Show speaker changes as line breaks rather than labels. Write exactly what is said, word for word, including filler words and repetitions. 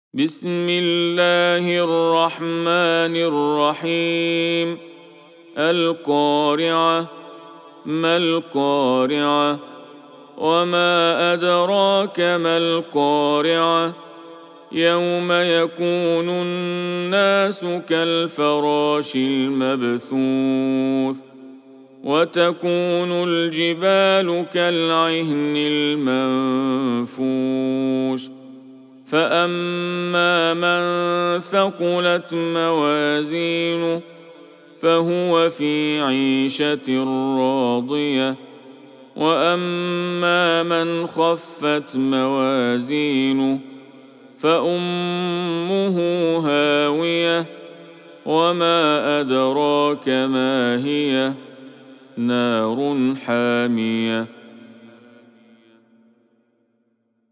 بسم الله الرحمن الرحيم. القارعة. ما القارعة؟ وما أدراك ما القارعة؟ يوم يكون الناس كالفراش المبثوث وتكون الجبال كالعهن المنفوش فأما من ثقلت موازينه فهو في عيشة راضية وأما من خفت موازينه فأمه هاوية وما أدراك ما هي نار حامية